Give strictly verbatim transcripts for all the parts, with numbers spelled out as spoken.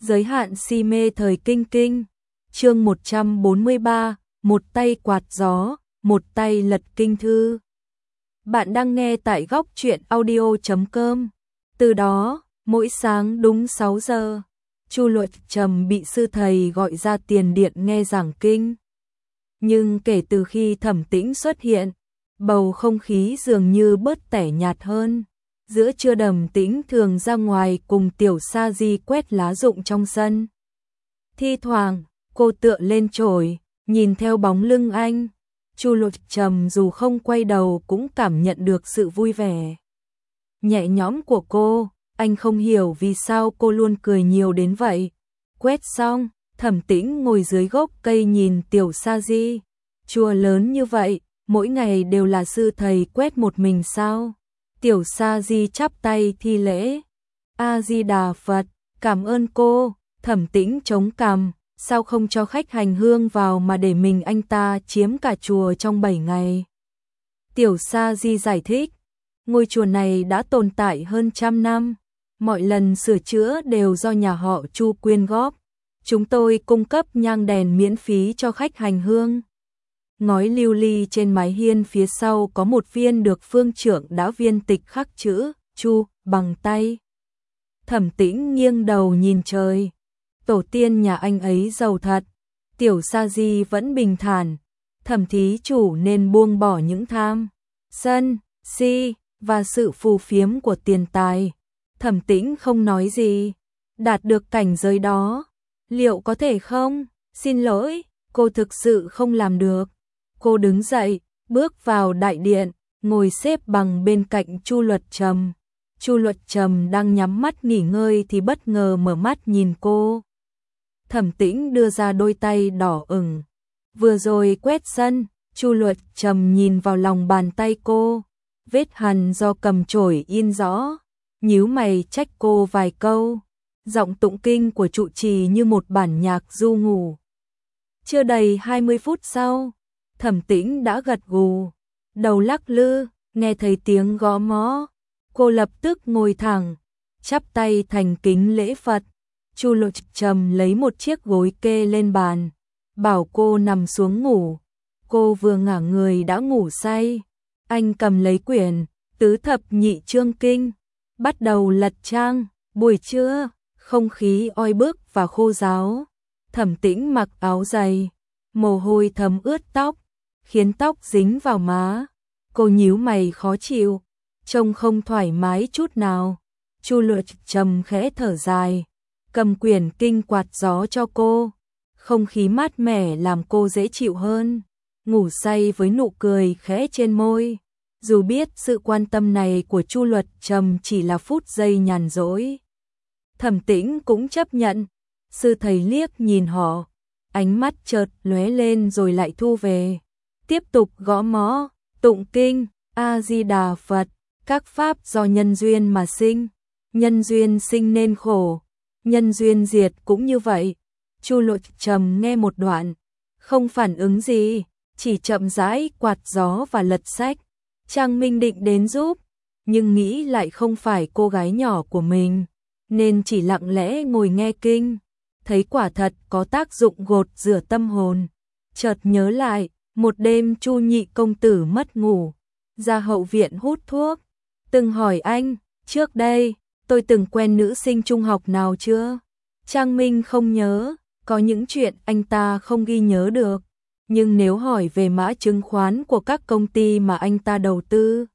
Giới hạn si mê thời kinh kinh. Chương một trăm bốn mươi ba, một tay quạt gió, một tay lật kinh thư. Bạn đang nghe tại góc truyện audio chấm com. Từ đó, mỗi sáng đúng sáu giờ, Chu Luật Trầm bị sư thầy gọi ra tiền điện nghe giảng kinh. Nhưng kể từ khi Thẩm Tĩnh xuất hiện, bầu không khí dường như bớt tẻ nhạt hơn. Giữa trưa Đầm Tĩnh thường ra ngoài cùng Tiểu Sa Di quét lá rụng trong sân. Thi thoảng, cô tựa lên chổi, nhìn theo bóng lưng anh. Chu Luật Trầm dù không quay đầu cũng cảm nhận được sự vui vẻ nhẹ nhõm của cô. Anh không hiểu vì sao cô luôn cười nhiều đến vậy. Quét xong, Thẩm Tĩnh ngồi dưới gốc cây nhìn Tiểu Sa Di. Chùa lớn như vậy, mỗi ngày đều là sư thầy quét một mình sao? Tiểu Sa Di chắp tay thi lễ. A Di Đà Phật, cảm ơn cô. Thẩm Tĩnh chống cằm, sao không cho khách hành hương vào mà để mình anh ta chiếm cả chùa trong bảy ngày? Tiểu Sa Di giải thích, ngôi chùa này đã tồn tại hơn trăm năm, mọi lần sửa chữa đều do nhà họ Chu quyên góp. Chúng tôi cung cấp nhang đèn miễn phí cho khách hành hương. Ngói lưu ly trên mái hiên phía sau có một viên được phương trưởng đã viên tịch khắc chữ Chu bằng tay. Thẩm Tĩnh nghiêng đầu nhìn trời. Tổ tiên nhà anh ấy giàu thật. Tiểu Sa Di vẫn bình thản. Thẩm thí chủ nên buông bỏ những tham, sân, si và sự phù phiếm của tiền tài. Thẩm Tĩnh không nói gì. Đạt được cảnh giới đó, liệu có thể không? Xin lỗi, cô thực sự không làm được. Cô đứng dậy, bước vào đại điện, ngồi xếp bằng bên cạnh Chu Luật Trầm. Chu Luật Trầm đang nhắm mắt nghỉ ngơi thì bất ngờ mở mắt nhìn cô. Thẩm Tĩnh đưa ra đôi tay đỏ ửng. Vừa rồi quét sân, Chu Luật Trầm nhìn vào lòng bàn tay cô. Vết hằn do cầm chổi in rõ. Nhíu mày trách cô vài câu. Giọng tụng kinh của trụ trì như một bản nhạc du ngủ. Chưa đầy hai mươi phút sau, Thẩm Tĩnh đã gật gù, đầu lắc lư, nghe thấy tiếng gõ mõ, cô lập tức ngồi thẳng, chắp tay thành kính lễ Phật. Chu Luật Trầm lấy một chiếc gối kê lên bàn, bảo cô nằm xuống ngủ. Cô vừa ngả người đã ngủ say. Anh cầm lấy quyển Tứ Thập Nhị Chương Kinh, bắt đầu lật trang. Buổi trưa, không khí oi bức và khô ráo. Thẩm Tĩnh mặc áo dày, mồ hôi thấm ướt tóc, khiến tóc dính vào má. Cô nhíu mày khó chịu, trông không thoải mái chút nào. Chu Luật Trầm khẽ thở dài, cầm quyển kinh quạt gió cho cô. Không khí mát mẻ làm cô dễ chịu hơn, ngủ say với nụ cười khẽ trên môi. Dù biết sự quan tâm này của Chu Luật Trầm chỉ là phút giây nhàn rỗi, Thẩm Tĩnh cũng chấp nhận. Sư thầy liếc nhìn họ, ánh mắt chợt lóe lên rồi lại thu về. Tiếp tục gõ mõ, tụng kinh, A Di Đà Phật, các pháp do nhân duyên mà sinh, nhân duyên sinh nên khổ, nhân duyên diệt cũng như vậy. Chu Luật Trầm nghe một đoạn, không phản ứng gì, chỉ chậm rãi quạt gió và lật sách. Trang Minh định đến giúp, nhưng nghĩ lại không phải cô gái nhỏ của mình, nên chỉ lặng lẽ ngồi nghe kinh. Thấy quả thật có tác dụng gột rửa tâm hồn. Chợt nhớ lại, một đêm Chu nhị công tử mất ngủ, ra hậu viện hút thuốc. Từng hỏi anh, trước đây, tôi từng quen nữ sinh trung học nào chưa? Trang Minh không nhớ, có những chuyện anh ta không ghi nhớ được. Nhưng nếu hỏi về mã chứng khoán của các công ty mà anh ta đầu tư,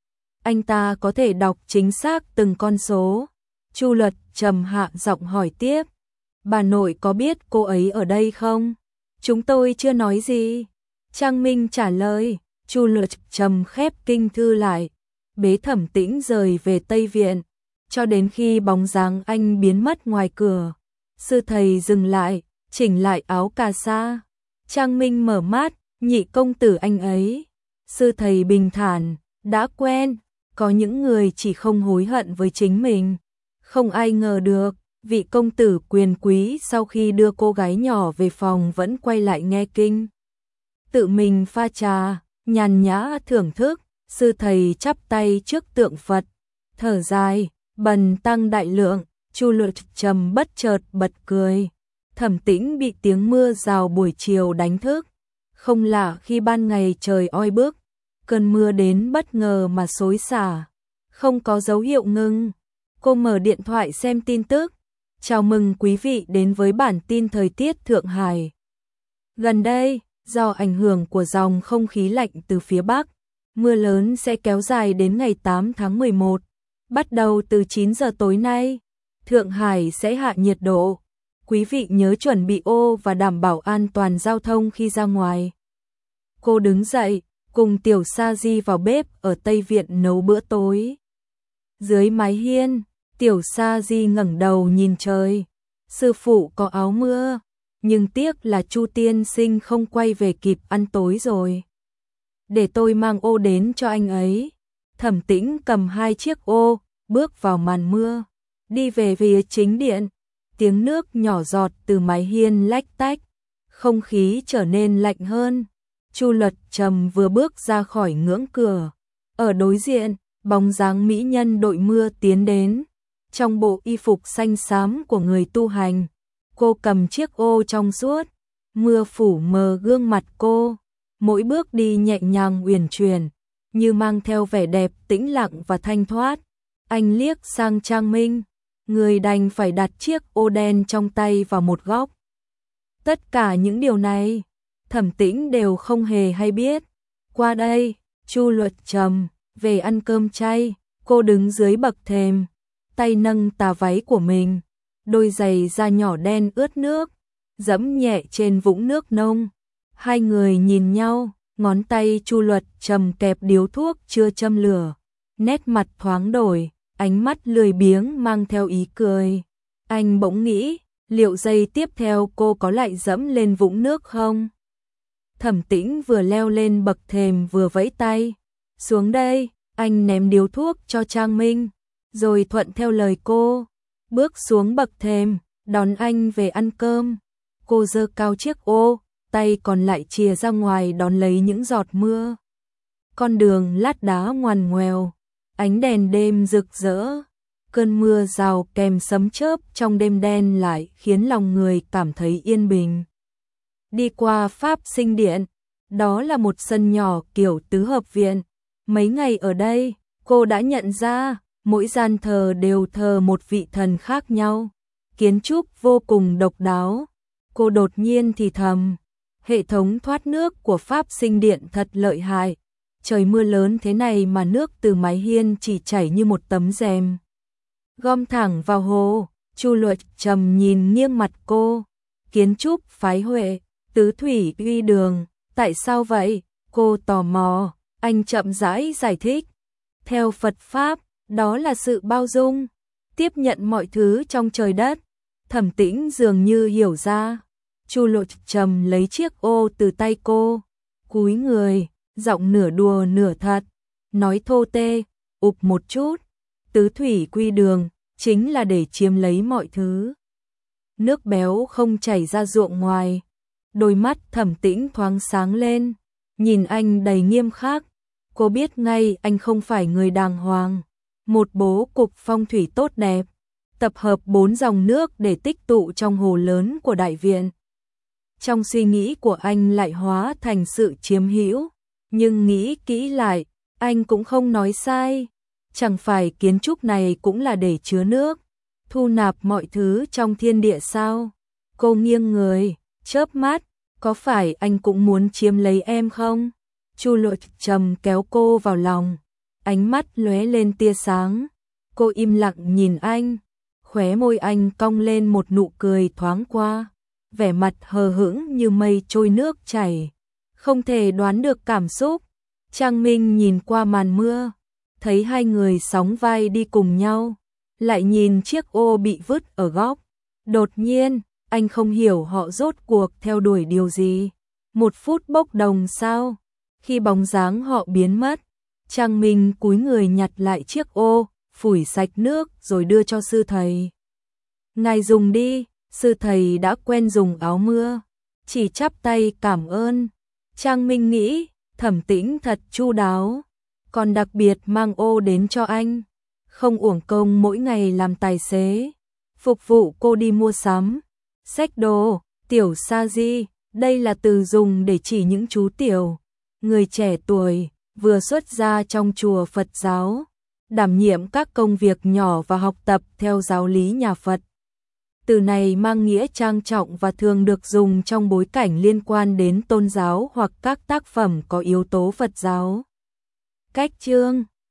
anh ta có thể đọc chính xác từng con số. Chu Luật Trầm hạ giọng hỏi tiếp, bà nội có biết cô ấy ở đây không? Chúng tôi chưa nói gì. Trang Minh trả lời. Chu Luật Trầm khép kinh thư lại, bế Thẩm Tĩnh rời về Tây Viện, cho đến khi bóng dáng anh biến mất ngoài cửa. Sư thầy dừng lại, chỉnh lại áo cà sa. Trang Minh mở mắt, nhị công tử anh ấy. Sư thầy bình thản, đã quen, có những người chỉ không hối hận với chính mình. Không ai ngờ được, vị công tử quyền quý sau khi đưa cô gái nhỏ về phòng vẫn quay lại nghe kinh. Tự mình pha trà, nhàn nhã thưởng thức. Sư thầy chắp tay trước tượng Phật, thở dài, bần tăng đại lượng, Chu Luật Trầm bất chợt bật cười. Thẩm Tĩnh bị tiếng mưa rào buổi chiều đánh thức. Không lạ khi ban ngày trời oi bức, cơn mưa đến bất ngờ mà xối xả, không có dấu hiệu ngưng. Cô mở điện thoại xem tin tức. Chào mừng quý vị đến với bản tin thời tiết Thượng Hải. Gần đây, do ảnh hưởng của dòng không khí lạnh từ phía Bắc, mưa lớn sẽ kéo dài đến ngày tám tháng mười một. Bắt đầu từ chín giờ tối nay, Thượng Hải sẽ hạ nhiệt độ. Quý vị nhớ chuẩn bị ô và đảm bảo an toàn giao thông khi ra ngoài. Cô đứng dậy, cùng Tiểu Sa Di vào bếp ở Tây Viện nấu bữa tối. Dưới mái hiên, Tiểu Sa Di ngẩng đầu nhìn trời. Sư phụ có áo mưa, nhưng tiếc là Chu tiên sinh không quay về kịp ăn tối rồi. Để tôi mang ô đến cho anh ấy. Thẩm Tĩnh cầm hai chiếc ô, bước vào màn mưa, đi về phía chính điện. Tiếng nước nhỏ giọt từ mái hiên lách tách, không khí trở nên lạnh hơn. Chu Luật Trầm vừa bước ra khỏi ngưỡng cửa. Ở đối diện, bóng dáng mỹ nhân đội mưa tiến đến. Trong bộ y phục xanh xám của người tu hành, cô cầm chiếc ô trong suốt, mưa phủ mờ gương mặt cô. Mỗi bước đi nhẹ nhàng uyển chuyển, như mang theo vẻ đẹp tĩnh lặng và thanh thoát. Anh liếc sang Trang Minh, người đành phải đặt chiếc ô đen trong tay vào một góc. Tất cả những điều này, Thẩm Tĩnh đều không hề hay biết. Qua đây, Chu Luật Trầm, về ăn cơm chay. Cô đứng dưới bậc thềm, tay nâng tà váy của mình, đôi giày da nhỏ đen ướt nước, dẫm nhẹ trên vũng nước nông. Hai người nhìn nhau, ngón tay Chu Luật Trầm kẹp điếu thuốc chưa châm lửa, nét mặt thoáng đổi, ánh mắt lười biếng mang theo ý cười. Anh bỗng nghĩ, liệu giây tiếp theo cô có lại dẫm lên vũng nước không? Thẩm Tĩnh vừa leo lên bậc thềm vừa vẫy tay. Xuống đây, anh ném điếu thuốc cho Trang Minh, rồi thuận theo lời cô, bước xuống bậc thềm, đón anh về ăn cơm. Cô giơ cao chiếc ô, tay còn lại chìa ra ngoài đón lấy những giọt mưa. Con đường lát đá ngoằn ngoèo, ánh đèn đêm rực rỡ, cơn mưa rào kèm sấm chớp trong đêm đen lại khiến lòng người cảm thấy yên bình. Đi qua Pháp Sinh Điện, đó là một sân nhỏ kiểu tứ hợp viện. Mấy ngày ở đây, cô đã nhận ra, mỗi gian thờ đều thờ một vị thần khác nhau. Kiến trúc vô cùng độc đáo. Cô đột nhiên thì thầm, hệ thống thoát nước của Pháp Sinh Điện thật lợi hại. Trời mưa lớn thế này mà nước từ mái hiên chỉ chảy như một tấm rèm, gom thẳng vào hồ. Chu Luật Trầm nhìn nghiêng mặt cô. Kiến trúc phái Huệ, tứ thủy uy đường, tại sao vậy? Cô tò mò. Anh chậm rãi giải thích. Theo Phật Pháp, đó là sự bao dung, tiếp nhận mọi thứ trong trời đất. Thẩm Tĩnh dường như hiểu ra. Chu Luật Trầm lấy chiếc ô từ tay cô, cúi người, giọng nửa đùa nửa thật, nói thô tê, ụp một chút. Tứ thủy quy đường, chính là để chiếm lấy mọi thứ. Nước béo không chảy ra ruộng ngoài. Đôi mắt Thẩm Tĩnh thoáng sáng lên, nhìn anh đầy nghiêm khắc. Cô biết ngay anh không phải người đàng hoàng. Một bố cục phong thủy tốt đẹp, tập hợp bốn dòng nước để tích tụ trong hồ lớn của đại viện. Trong suy nghĩ của anh lại hóa thành sự chiếm hữu, nhưng nghĩ kỹ lại, anh cũng không nói sai. Chẳng phải kiến trúc này cũng là để chứa nước, thu nạp mọi thứ trong thiên địa sao? Cô nghiêng người, chớp mắt, có phải anh cũng muốn chiếm lấy em không? Chu Luật Trầm kéo cô vào lòng, ánh mắt lóe lên tia sáng. Cô im lặng nhìn anh, khóe môi anh cong lên một nụ cười thoáng qua, vẻ mặt hờ hững như mây trôi nước chảy, không thể đoán được cảm xúc. Trang Minh nhìn qua màn mưa, thấy hai người sóng vai đi cùng nhau, lại nhìn chiếc ô bị vứt ở góc. Đột nhiên, anh không hiểu họ rốt cuộc theo đuổi điều gì. Một phút bốc đồng sao? Khi bóng dáng họ biến mất, Trang Minh cúi người nhặt lại chiếc ô, phủi sạch nước rồi đưa cho sư thầy. Ngài dùng đi. Sư thầy đã quen dùng áo mưa, chỉ chắp tay cảm ơn. Trang Minh nghĩ, Thẩm Tĩnh thật chu đáo, còn đặc biệt mang ô đến cho anh, không uổng công mỗi ngày làm tài xế. phục vụ cô đi mua sắm. Xách đồ, tiểu sa di, đây là từ dùng để chỉ những chú tiểu, người trẻ tuổi, vừa xuất gia trong chùa Phật giáo, đảm nhiệm các công việc nhỏ và học tập theo giáo lý nhà Phật. Từ này mang nghĩa trang trọng và thường được dùng trong bối cảnh liên quan đến tôn giáo hoặc các tác phẩm có yếu tố Phật giáo. Cách chương